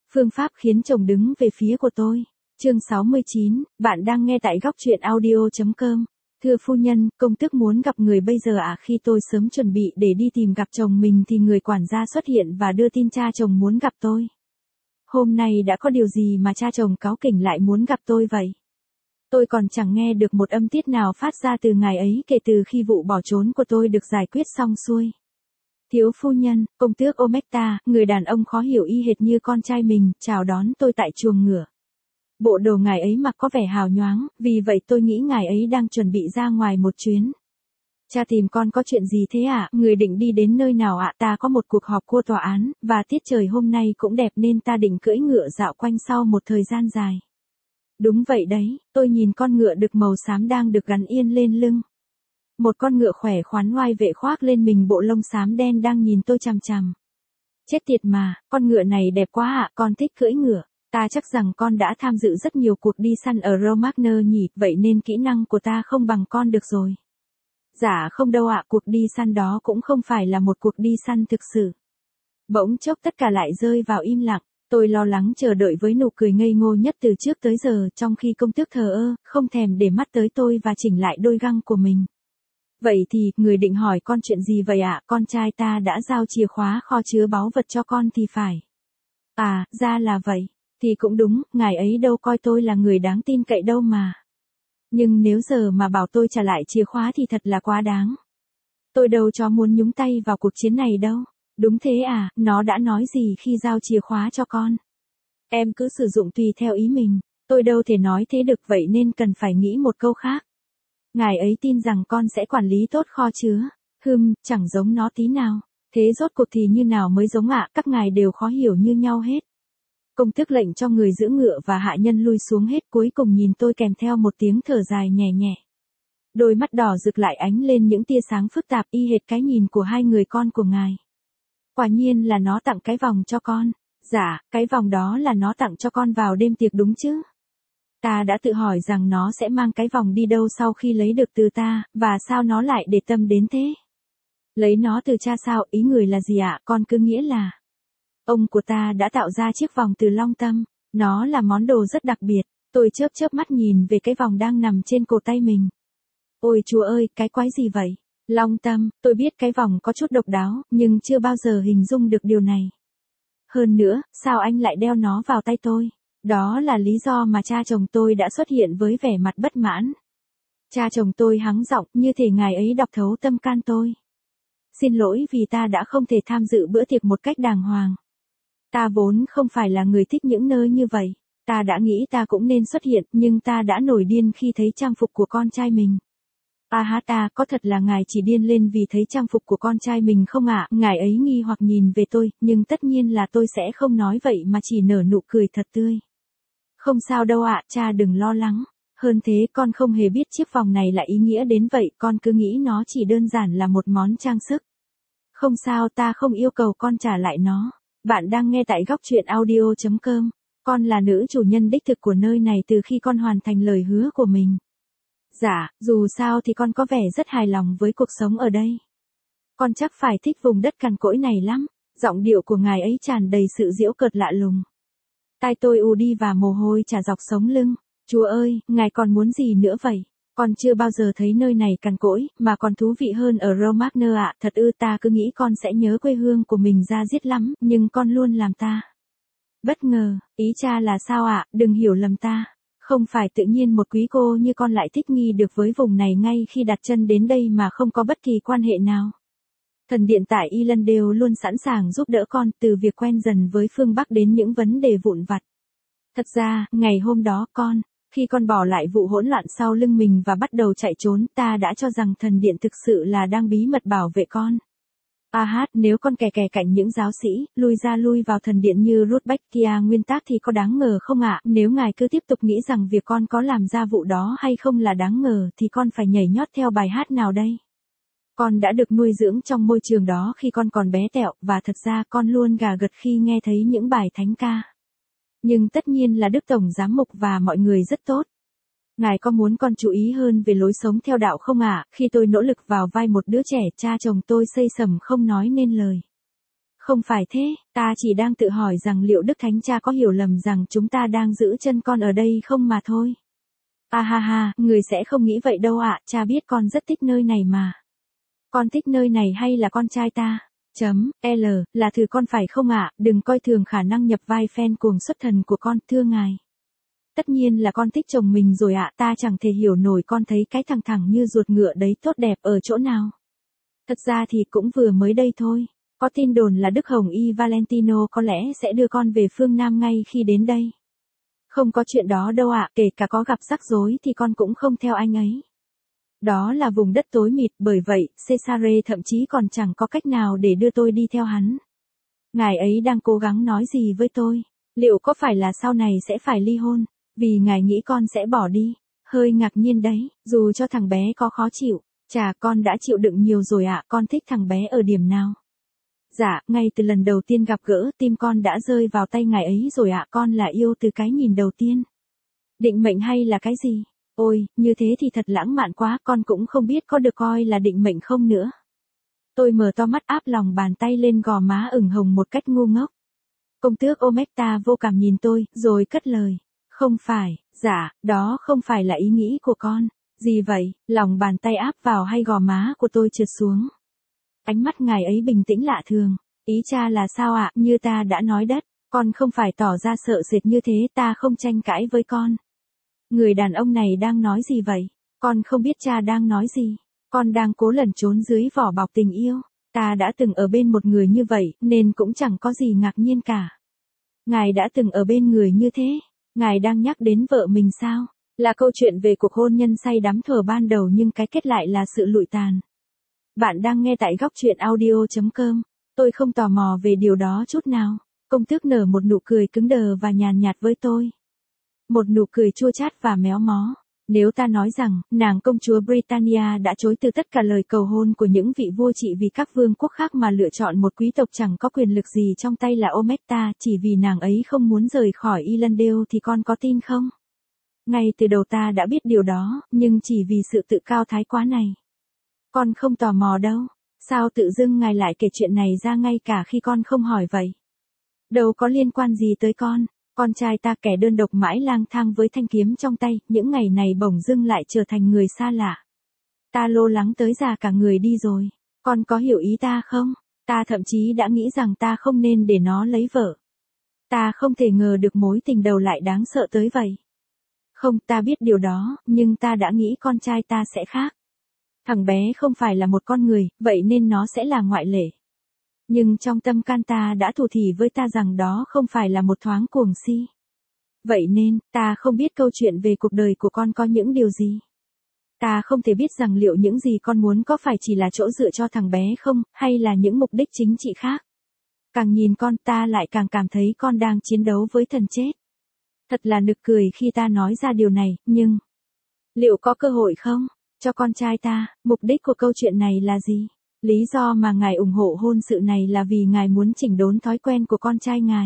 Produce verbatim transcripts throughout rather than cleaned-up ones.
Phương pháp khiến chồng đứng về phía của tôi. Chương sáu mươi chín, bạn đang nghe tại góc truyện audio chấm com. Thưa phu nhân, công tước muốn gặp người bây giờ à? Khi tôi sớm chuẩn bị để đi tìm gặp chồng mình thì người quản gia xuất hiện và đưa tin cha chồng muốn gặp tôi. Hôm nay đã có điều gì mà cha chồng cáu kỉnh lại muốn gặp tôi vậy? Tôi còn chẳng nghe được một âm tiết nào phát ra từ ngài ấy kể từ khi vụ bỏ trốn của tôi được giải quyết xong xuôi. Thiếu phu nhân, công tước Omecta, người đàn ông khó hiểu y hệt như con trai mình, chào đón tôi tại chuồng ngựa. Bộ đồ ngài ấy mặc có vẻ hào nhoáng, vì vậy tôi nghĩ ngài ấy đang chuẩn bị ra ngoài một chuyến. Cha tìm con có chuyện gì thế ạ? À? Người định đi đến nơi nào ạ? À? Ta có một cuộc họp của tòa án, và tiết trời hôm nay cũng đẹp nên ta định cưỡi ngựa dạo quanh sau một thời gian dài. Đúng vậy đấy, tôi nhìn con ngựa đực màu xám đang được gắn yên lên lưng. Một con ngựa khỏe khoắn oai vệ khoác lên mình bộ lông xám đen đang nhìn tôi chằm chằm. Chết tiệt mà, con ngựa này đẹp quá ạ, à, con thích cưỡi ngựa. Ta chắc rằng con đã tham dự rất nhiều cuộc đi săn ở Romagner nhỉ, vậy nên kỹ năng của ta không bằng con được rồi. Dạ không đâu ạ, à, cuộc đi săn đó cũng không phải là một cuộc đi săn thực sự. Bỗng chốc tất cả lại rơi vào im lặng, tôi lo lắng chờ đợi với nụ cười ngây ngô nhất từ trước tới giờ, trong khi công tước thờ ơ, không thèm để mắt tới tôi và chỉnh lại đôi găng của mình. Vậy thì, người định hỏi con chuyện gì vậy ạ? À? Con trai ta đã giao chìa khóa kho chứa báu vật cho con thì phải. À, ra là vậy. Thì cũng đúng, ngài ấy đâu coi tôi là người đáng tin cậy đâu mà. Nhưng nếu giờ mà bảo tôi trả lại chìa khóa thì thật là quá đáng. Tôi đâu cho muốn nhúng tay vào cuộc chiến này đâu. Đúng thế à, nó đã nói gì khi giao chìa khóa cho con? Em cứ sử dụng tùy theo ý mình. Tôi đâu thể nói thế được, vậy nên cần phải nghĩ một câu khác. Ngài ấy tin rằng con sẽ quản lý tốt kho chứa. Hừm, chẳng giống nó tí nào. Thế rốt cuộc thì như nào mới giống ạ? À? Các ngài đều khó hiểu như nhau hết. Công tước lệnh cho người giữ ngựa và hạ nhân lui xuống hết, cuối cùng nhìn tôi kèm theo một tiếng thở dài nhẹ nhẹ. Đôi mắt đỏ rực lại ánh lên những tia sáng phức tạp y hệt cái nhìn của hai người con của ngài. Quả nhiên là nó tặng cái vòng cho con. Dạ, cái vòng đó là nó tặng cho con vào đêm tiệc đúng chứ? Ta đã tự hỏi rằng nó sẽ mang cái vòng đi đâu sau khi lấy được từ ta, và sao nó lại để tâm đến thế? Lấy nó từ cha sao? Ý người là gì ạ? À? Con cứ nghĩa là ông của ta đã tạo ra chiếc vòng từ long tâm. Nó là món đồ rất đặc biệt. Tôi chớp chớp mắt nhìn về cái vòng đang nằm trên cổ tay mình. Ôi chúa ơi, cái quái gì vậy? Long tâm, tôi biết cái vòng có chút độc đáo, nhưng chưa bao giờ hình dung được điều này. Hơn nữa, sao anh lại đeo nó vào tay tôi? Đó là lý do mà cha chồng tôi đã xuất hiện với vẻ mặt bất mãn. Cha chồng tôi hắng giọng, như thể ngài ấy đọc thấu tâm can tôi. Xin lỗi vì ta đã không thể tham dự bữa tiệc một cách đàng hoàng. Ta vốn không phải là người thích những nơi như vậy. Ta đã nghĩ ta cũng nên xuất hiện, nhưng ta đã nổi điên khi thấy trang phục của con trai mình. À ha, ta, có thật là ngài chỉ điên lên vì thấy trang phục của con trai mình không ạ? À? Ngài ấy nghi hoặc nhìn về tôi, nhưng tất nhiên là tôi sẽ không nói vậy mà chỉ nở nụ cười thật tươi. Không sao đâu ạ, à, cha đừng lo lắng. Hơn thế, con không hề biết chiếc vòng này là ý nghĩa đến vậy, con cứ nghĩ nó chỉ đơn giản là một món trang sức. Không sao, ta không yêu cầu con trả lại nó. Bạn đang nghe tại góc truyện audio chấm com. Con là nữ chủ nhân đích thực của nơi này từ khi con hoàn thành lời hứa của mình. Dạ, dù sao thì con có vẻ rất hài lòng với cuộc sống ở đây. Con chắc phải thích vùng đất cằn cỗi này lắm. Giọng điệu của ngài ấy tràn đầy sự giễu cợt lạ lùng. Tai tôi ù đi và mồ hôi chả dọc sống lưng. Chúa ơi, ngài còn muốn gì nữa vậy? Con chưa bao giờ thấy nơi này cằn cỗi, mà còn thú vị hơn ở Romagner ạ. À. Thật ư, ta cứ nghĩ con sẽ nhớ quê hương của mình ra diết lắm, nhưng con luôn làm ta bất ngờ. Ý cha là sao ạ? À? Đừng hiểu lầm ta. Không phải tự nhiên một quý cô như con lại thích nghi được với vùng này ngay khi đặt chân đến đây mà không có bất kỳ quan hệ nào. Thần điện tại Irlandale luôn sẵn sàng giúp đỡ con, từ việc quen dần với phương Bắc đến những vấn đề vụn vặt. Thật ra, ngày hôm đó con, khi con bỏ lại vụ hỗn loạn sau lưng mình và bắt đầu chạy trốn, ta đã cho rằng thần điện thực sự là đang bí mật bảo vệ con. À hát, nếu con kè kè cạnh những giáo sĩ, lui ra lui vào thần điện như Ruth Bakhtia nguyên tác thì có đáng ngờ không ạ? À? Nếu ngài cứ tiếp tục nghĩ rằng việc con có làm ra vụ đó hay không là đáng ngờ thì con phải nhảy nhót theo bài hát nào đây? Con đã được nuôi dưỡng trong môi trường đó khi con còn bé tẹo, và thật ra con luôn gà gật khi nghe thấy những bài thánh ca. Nhưng tất nhiên là Đức Tổng Giám mục và mọi người rất tốt. Ngài có muốn con chú ý hơn về lối sống theo đạo không ạ? À? Khi tôi nỗ lực vào vai một đứa trẻ, cha chồng tôi xây sẩm không nói nên lời. Không phải thế, ta chỉ đang tự hỏi rằng liệu Đức Thánh Cha có hiểu lầm rằng chúng ta đang giữ chân con ở đây không mà thôi. À ha ha, người sẽ không nghĩ vậy đâu ạ, cha biết con rất thích nơi này mà. Con thích nơi này hay là con trai ta? Chấm, L, là thử con phải không ạ, đừng coi thường khả năng nhập vai fan cuồng xuất thần của con, thưa ngài. Tất nhiên là con thích chồng mình rồi ạ, ta chẳng thể hiểu nổi con thấy cái thằng thẳng như ruột ngựa đấy tốt đẹp ở chỗ nào. Thật ra thì cũng vừa mới đây thôi. Có tin đồn là Đức Hồng Y Valentino có lẽ sẽ đưa con về phương Nam ngay khi đến đây. Không có chuyện đó đâu ạ, kể cả có gặp rắc rối thì con cũng không theo anh ấy. Đó là vùng đất tối mịt, bởi vậy, Cesare thậm chí còn chẳng có cách nào để đưa tôi đi theo hắn. Ngài ấy đang cố gắng nói gì với tôi? Liệu có phải là sau này sẽ phải ly hôn, vì ngài nghĩ con sẽ bỏ đi? Hơi ngạc nhiên đấy, dù cho thằng bé có khó chịu. Chà, con đã chịu đựng nhiều rồi ạ, con thích thằng bé ở điểm nào? Dạ, ngay từ lần đầu tiên gặp gỡ, tim con đã rơi vào tay ngài ấy rồi ạ, con là yêu từ cái nhìn đầu tiên. Định mệnh hay là cái gì? Ôi, như thế thì thật lãng mạn quá, con cũng không biết có được coi là định mệnh không nữa. Tôi mở to mắt áp lòng bàn tay lên gò má ửng hồng một cách ngu ngốc. Công tước Omecta vô cảm nhìn tôi, rồi cất lời. Không phải, dạ, đó không phải là ý nghĩ của con. Gì vậy? Lòng bàn tay áp vào hay gò má của tôi trượt xuống. Ánh mắt ngài ấy bình tĩnh lạ thường. Ý cha là sao ạ? Như ta đã nói đất, con không phải tỏ ra sợ sệt như thế, ta không tranh cãi với con. Người đàn ông này đang nói gì vậy? Con không biết cha đang nói gì. Con đang cố lẩn trốn dưới vỏ bọc tình yêu. Ta đã từng ở bên một người như vậy, nên cũng chẳng có gì ngạc nhiên cả. Ngài đã từng ở bên người như thế. Ngài đang nhắc đến vợ mình sao? Là câu chuyện về cuộc hôn nhân say đắm thuở ban đầu nhưng cái kết lại là sự lụi tàn. Bạn đang nghe tại góc truyện audio chấm com. Tôi không tò mò về điều đó chút nào. Công tước nở một nụ cười cứng đờ và nhàn nhạt với tôi. Một nụ cười chua chát và méo mó. Nếu ta nói rằng, nàng công chúa Britannia đã chối từ tất cả lời cầu hôn của những vị vua trị vì các vương quốc khác mà lựa chọn một quý tộc chẳng có quyền lực gì trong tay là Omecta chỉ vì nàng ấy không muốn rời khỏi Irlandale thì con có tin không? Ngay từ đầu ta đã biết điều đó, nhưng chỉ vì sự tự cao thái quá này. Con không tò mò đâu. Sao tự dưng ngài lại kể chuyện này ra ngay cả khi con không hỏi vậy? Đâu có liên quan gì tới con. Con trai ta kẻ đơn độc mãi lang thang với thanh kiếm trong tay, những ngày này bỗng dưng lại trở thành người xa lạ. Ta lo lắng tới già cả người đi rồi. Con có hiểu ý ta không? Ta thậm chí đã nghĩ rằng ta không nên để nó lấy vợ. Ta không thể ngờ được mối tình đầu lại đáng sợ tới vậy. Không, ta biết điều đó, nhưng ta đã nghĩ con trai ta sẽ khác. Thằng bé không phải là một con người, vậy nên nó sẽ là ngoại lệ. Nhưng trong tâm can ta đã thủ thỉ với ta rằng đó không phải là một thoáng cuồng si. Vậy nên, ta không biết câu chuyện về cuộc đời của con có những điều gì. Ta không thể biết rằng liệu những gì con muốn có phải chỉ là chỗ dựa cho thằng bé không, hay là những mục đích chính trị khác. Càng nhìn con ta lại càng cảm thấy con đang chiến đấu với thần chết. Thật là nực cười khi ta nói ra điều này, nhưng... Liệu có cơ hội không? Cho con trai ta, mục đích của câu chuyện này là gì? Lý do mà ngài ủng hộ hôn sự này là vì ngài muốn chỉnh đốn thói quen của con trai ngài.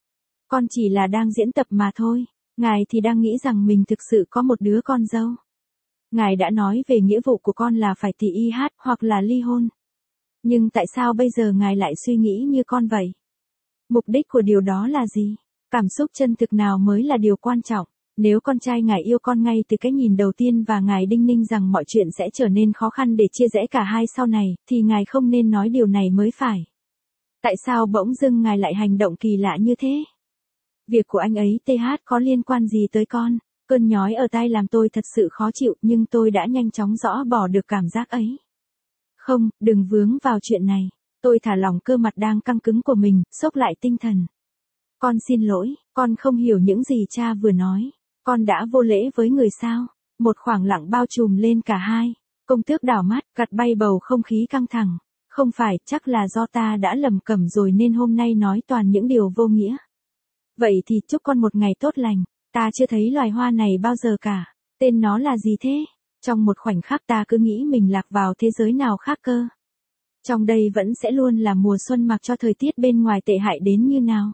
Con chỉ là đang diễn tập mà thôi. Ngài thì đang nghĩ rằng mình thực sự có một đứa con dâu. Ngài đã nói về nghĩa vụ của con là phải tỉ y hát hoặc là ly hôn. Nhưng tại sao bây giờ ngài lại suy nghĩ như con vậy? Mục đích của điều đó là gì? Cảm xúc chân thực nào mới là điều quan trọng? Nếu con trai ngài yêu con ngay từ cái nhìn đầu tiên và ngài đinh ninh rằng mọi chuyện sẽ trở nên khó khăn để chia rẽ cả hai sau này, thì ngài không nên nói điều này mới phải. Tại sao bỗng dưng ngài lại hành động kỳ lạ như thế? Việc của anh ấy tê hát có liên quan gì tới con? Cơn nhói ở tai làm tôi thật sự khó chịu, nhưng tôi đã nhanh chóng rõ bỏ được cảm giác ấy. Không, đừng vướng vào chuyện này. Tôi thả lỏng cơ mặt đang căng cứng của mình, xốc lại tinh thần. Con xin lỗi, con không hiểu những gì cha vừa nói. Con đã vô lễ với người sao? Một khoảng lặng bao trùm lên cả hai. Công tước đảo mắt, gặt bay bầu không khí căng thẳng. Không phải, chắc là do ta đã lầm cẩm rồi nên hôm nay nói toàn những điều vô nghĩa. Vậy thì chúc con một ngày tốt lành. Ta chưa thấy loài hoa này bao giờ cả. Tên nó là gì thế? Trong một khoảnh khắc ta cứ nghĩ mình lạc vào thế giới nào khác cơ. Trong đây vẫn sẽ luôn là mùa xuân mặc cho thời tiết bên ngoài tệ hại đến như nào.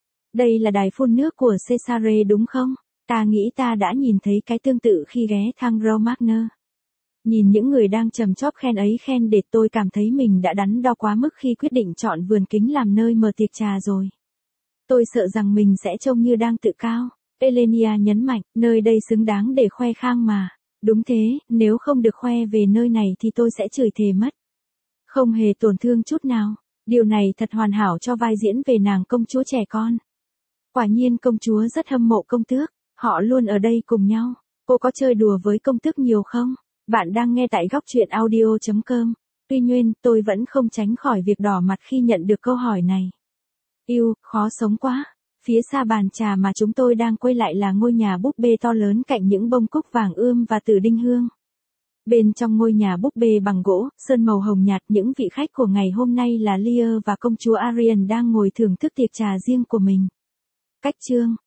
Đây là đài phun nước của Cesare đúng không? Ta nghĩ ta đã nhìn thấy cái tương tự khi ghé thang Romagna. Nhìn những người đang trầm chóp khen ấy khen để tôi cảm thấy mình đã đắn đo quá mức khi quyết định chọn vườn kính làm nơi mở tiệc trà rồi. Tôi sợ rằng mình sẽ trông như đang tự cao. Elenia nhấn mạnh, nơi đây xứng đáng để khoe khang mà. Đúng thế, nếu không được khoe về nơi này thì tôi sẽ chửi thề mất. Không hề tổn thương chút nào. Điều này thật hoàn hảo cho vai diễn về nàng công chúa trẻ con. Quả nhiên công chúa rất hâm mộ công tước. Họ luôn ở đây cùng nhau. Cô có chơi đùa với công tước nhiều không? Bạn đang nghe tại góc truyện audio chấm com. Tuy nhiên, tôi vẫn không tránh khỏi việc đỏ mặt khi nhận được câu hỏi này. Yêu, khó sống quá. Phía xa bàn trà mà chúng tôi đang quay lại là ngôi nhà búp bê to lớn cạnh những bông cúc vàng ươm và tử đinh hương. Bên trong ngôi nhà búp bê bằng gỗ, sơn màu hồng nhạt, những vị khách của ngày hôm nay là Lear và công chúa Ariel đang ngồi thưởng thức tiệc trà riêng của mình. Cách chương